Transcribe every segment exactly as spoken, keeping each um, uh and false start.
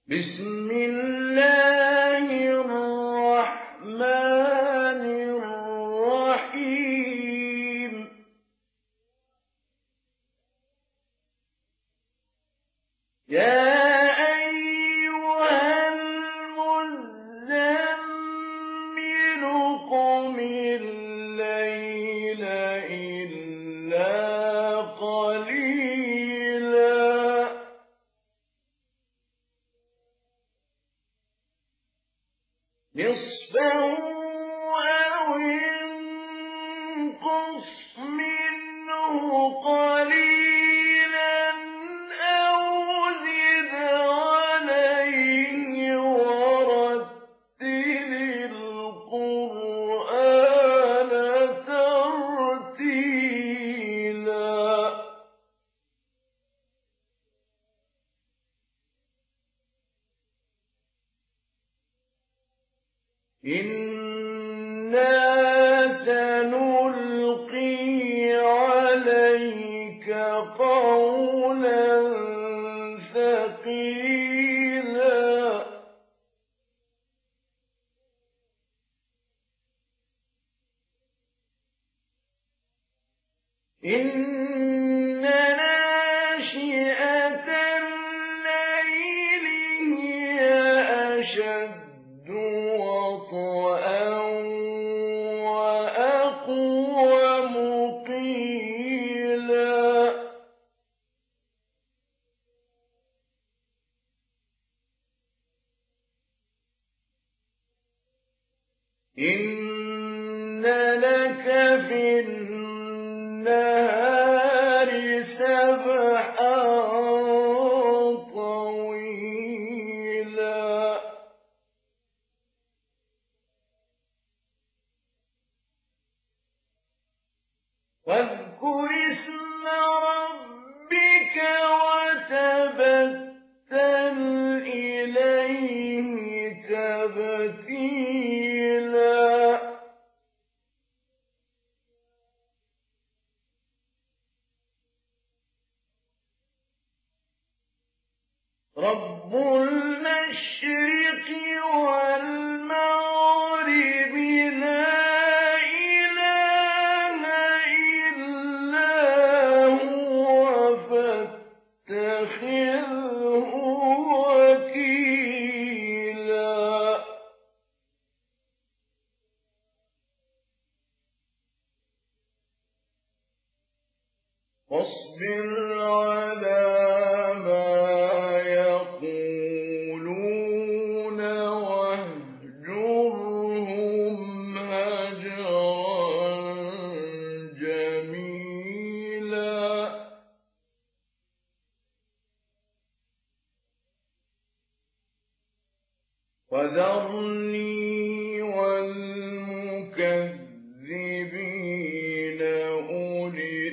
بسم الله الرحمن الرحيم يا أيها المزمل قم الليل إلا قليلا نصفه أو انقص منه قليلا أو زد عليه ورتل القرآن ترتيلا إنا سنلقي عليك قولا ثقيلا إن ناشئة الليل هي أشد وطئا وأقوم قيلا إن لك في النهار سبحا طويلا واذكر اسم ربك وتبتل إليه تبتيلا رب المشرق والمغرب لا إله إلا هو فاتخذه وكيلا واصبر على ما يقولون واهجرهم هجرا جميلا وذرني والمكذبين أولي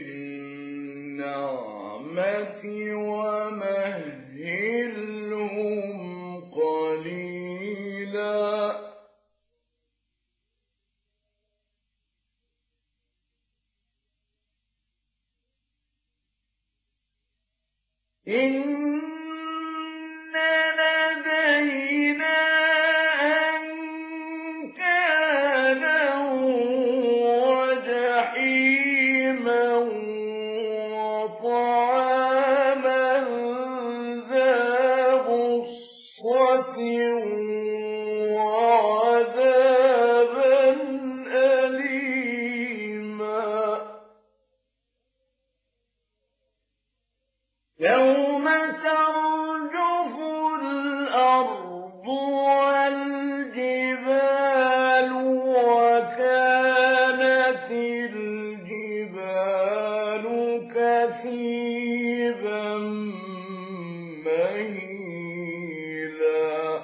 النعمة ومهلهم قليلا إن لدينا أنكالا وجحيما وطعاما ذا غصة وعذابا أليما يوم ترجف الأرض والجبال وكانت الجبال كثيبا مهيلا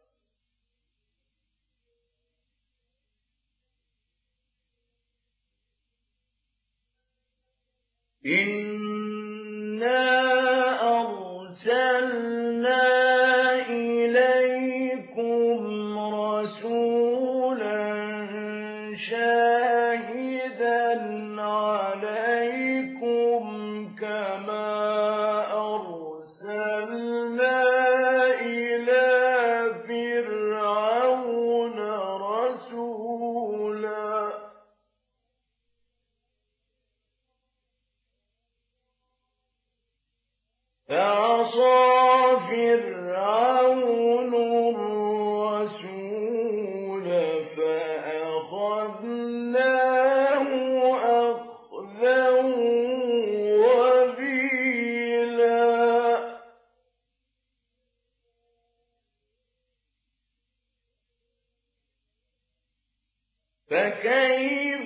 إنا أرسلنا إليكم رسولا شاهدا عليكم كما أرسلنا إلى فكيف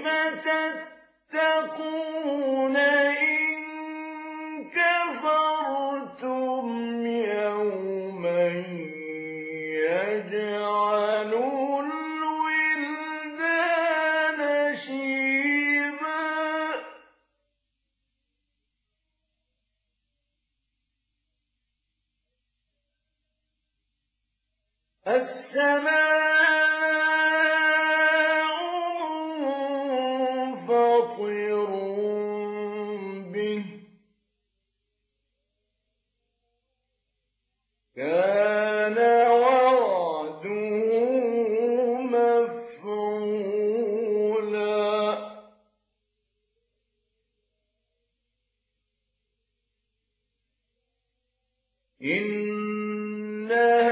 تتقون إن كفرتم يوما يجعل الولدان شيبا السماء منفطر به كان وعده مفعولا إن